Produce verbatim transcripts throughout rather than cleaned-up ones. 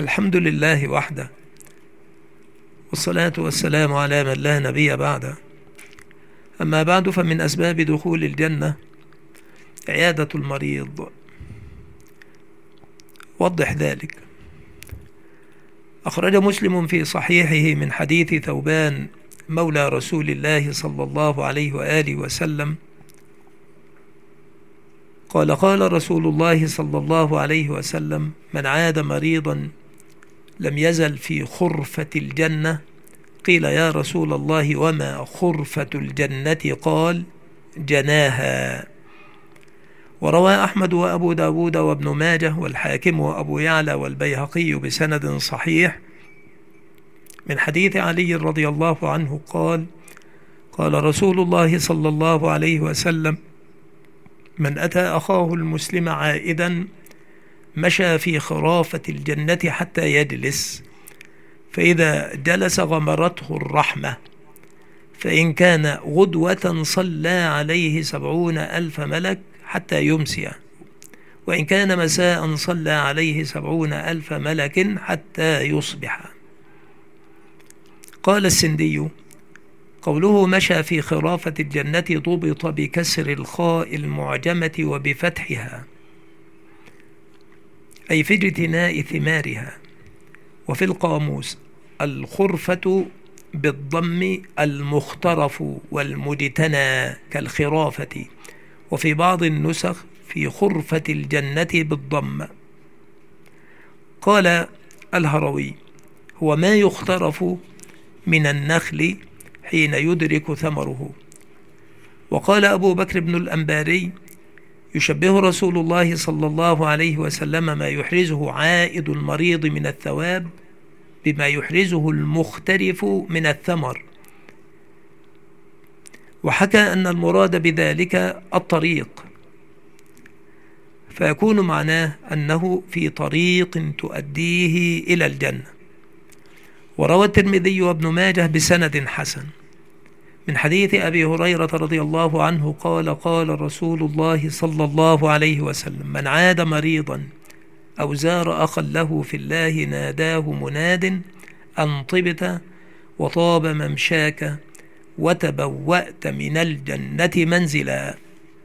الحمد لله وحده، والصلاة والسلام على من لا نبي بعده. أما بعد، فمن أسباب دخول الجنة عيادة المريض. وضح ذلك. أخرج مسلم في صحيحه من حديث ثوبان مولى رسول الله صلى الله عليه وآله وسلم قال: قال رسول الله صلى الله عليه وسلم: من عاد مريضا لم يزل في خرفة الجنة. قيل: يا رسول الله وما خرفة الجنة؟ قال: جناها. وروى أحمد وأبو داود وابن ماجه والحاكم وأبو يعلى والبيهقي بسند صحيح من حديث علي رضي الله عنه قال: قال رسول الله صلى الله عليه وسلم: من أتى أخاه المسلم عائدا مشى في خرافة الجنة حتى يجلس، فإذا جلس غمرته الرحمة، فإن كان غدوة صلى عليه سبعون ألف ملك حتى يمسي، وإن كان مساء صلى عليه سبعون ألف ملك حتى يصبح. قال السندي: قوله مشى في خرافة الجنة ضبط بكسر الخاء المعجمة وبفتحها، أي في اجتناء ثمارها. وفي القاموس الخرفة بالضم المخترف والمجتنى كالخرافة، وفي بعض النسخ في خرفة الجنة بالضم. قال الهروي: هو ما يخترف من النخل حين يدرك ثمره. وقال أبو بكر بن الأنباري: يشبه رسول الله صلى الله عليه وسلم ما يحرزه عائد المريض من الثواب بما يحرزه المخترف من الثمر. وحكى أن المراد بذلك الطريق، فيكون معناه أنه في طريق تؤديه إلى الجنة. وروى الترمذي وابن ماجه بسند حسن من حديث أبي هريرة رضي الله عنه قال: قال رسول الله صلى الله عليه وسلم: من عاد مريضا أو زار أخا له في الله ناداه مناد أن طبت وطاب ممشاك وتبوأت من الجنة منزلا.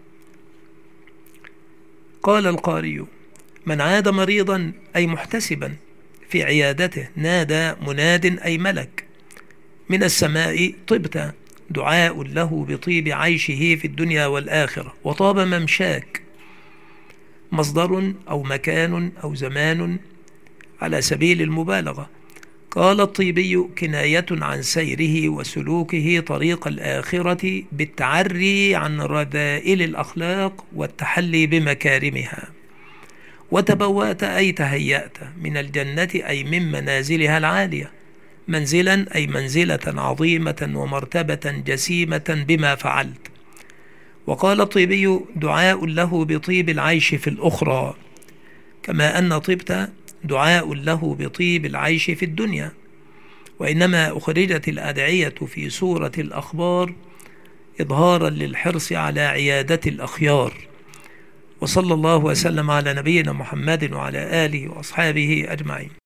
قال القاري: من عاد مريضا أي محتسبا في عيادته نادى مناد أي ملك من السماء: طبت، دعاء له بطيب عيشه في الدنيا والآخرة. وطاب ممشاك مصدر أو مكان أو زمان على سبيل المبالغة. قال الطيبي: كناية عن سيره وسلوكه طريق الآخرة بالتعري عن رذائل الأخلاق والتحلي بمكارمها. وتبوأت أي تهيأت من الجنة أي من منازلها العالية، منزلا أي منزلة عظيمة ومرتبة جسيمة بما فعلت. وقال الطيبي: دعاء له بطيب العيش في الأخرى، كما أن طبت دعاء له بطيب العيش في الدنيا. وإنما أخرجت الأدعية في سورة الأخبار إظهارا للحرص على عيادة الأخيار. وصلى الله وسلم على نبينا محمد وعلى آله وأصحابه أجمعين.